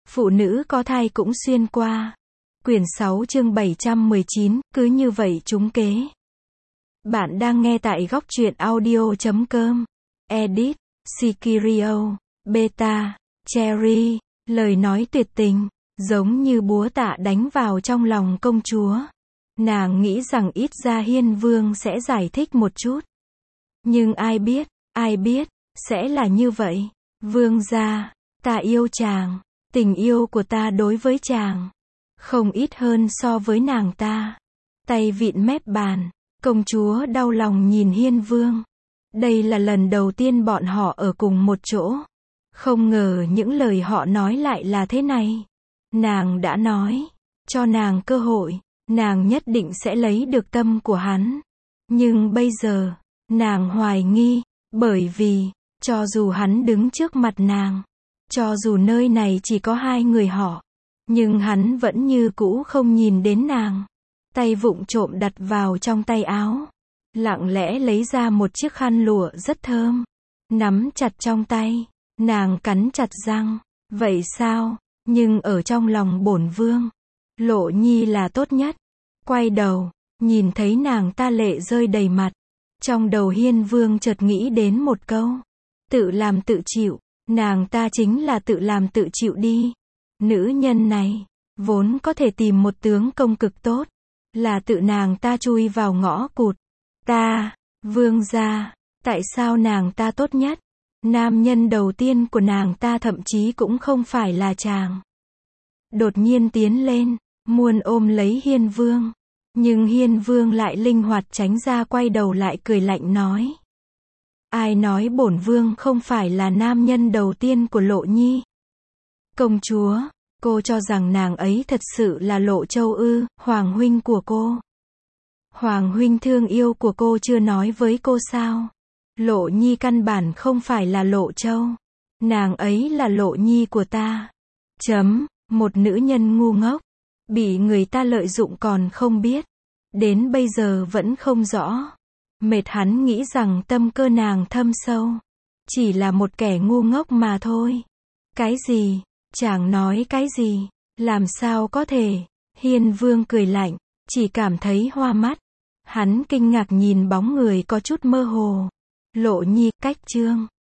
Phụ nữ có thai cũng xuyên qua. Quyển 6 chương 719, cứ như vậy trúng kế. Bạn đang nghe tại góc truyện audio.com. Edit, Sikirio, Beta, Cherry, lời nói tuyệt tình, giống như búa tạ đánh vào trong lòng công chúa. Nàng nghĩ rằng ít ra Hiên Vương sẽ giải thích một chút. Nhưng ai biết, sẽ là như vậy. Vương gia, ta yêu chàng, tình yêu của ta đối với chàng không ít hơn so với nàng ta. Tay vịn mép bàn, công chúa đau lòng nhìn Hiên Vương. Đây là lần đầu tiên bọn họ ở cùng một chỗ. Không ngờ những lời họ nói lại là thế này. Nàng đã nói, cho nàng cơ hội, nàng nhất định sẽ lấy được tâm của hắn. Nhưng bây giờ, nàng hoài nghi, bởi vì, cho dù hắn đứng trước mặt nàng, cho dù nơi này chỉ có hai người họ, nhưng hắn vẫn như cũ không nhìn đến nàng. Tay vụng trộm đặt vào trong tay áo, lặng lẽ lấy ra một chiếc khăn lụa rất thơm, nắm chặt trong tay. Nàng cắn chặt răng, vậy sao? Nhưng ở trong lòng bổn vương, Lộ Nhi là tốt nhất. Quay đầu, nhìn thấy nàng ta lệ rơi đầy mặt. Trong đầu Hiên Vương chợt nghĩ đến một câu, tự làm tự chịu. Nàng ta chính là tự làm tự chịu đi. Nữ nhân này, vốn có thể tìm một tướng công cực tốt, là tự nàng ta chui vào ngõ cụt. Vương gia, tại sao nàng ta tốt nhất? Nam nhân đầu tiên của nàng ta thậm chí cũng không phải là chàng. Đột nhiên tiến lên, muốn ôm lấy Hiên Vương. Nhưng Hiên Vương lại linh hoạt tránh ra, quay đầu lại cười lạnh nói. Ai nói bổn vương không phải là nam nhân đầu tiên của Lộ Nhi? Công chúa, cô cho rằng nàng ấy thật sự là Lộ Châu ư? Hoàng huynh của cô, Hoàng huynh thương yêu của cô chưa nói với cô sao? Lộ Nhi căn bản không phải là Lộ Châu. Nàng ấy là Lộ Nhi của ta. Một nữ nhân ngu ngốc, bị người ta lợi dụng còn không biết. Đến bây giờ vẫn không rõ. Mệt hắn nghĩ rằng tâm cơ nàng thâm sâu. Chỉ là một kẻ ngu ngốc mà thôi. Cái gì? Chàng nói cái gì? Làm sao có thể? Hiên Vương cười lạnh, chỉ cảm thấy hoa mắt. Hắn kinh ngạc nhìn bóng người có chút mơ hồ. Lộ Nhi, cách chương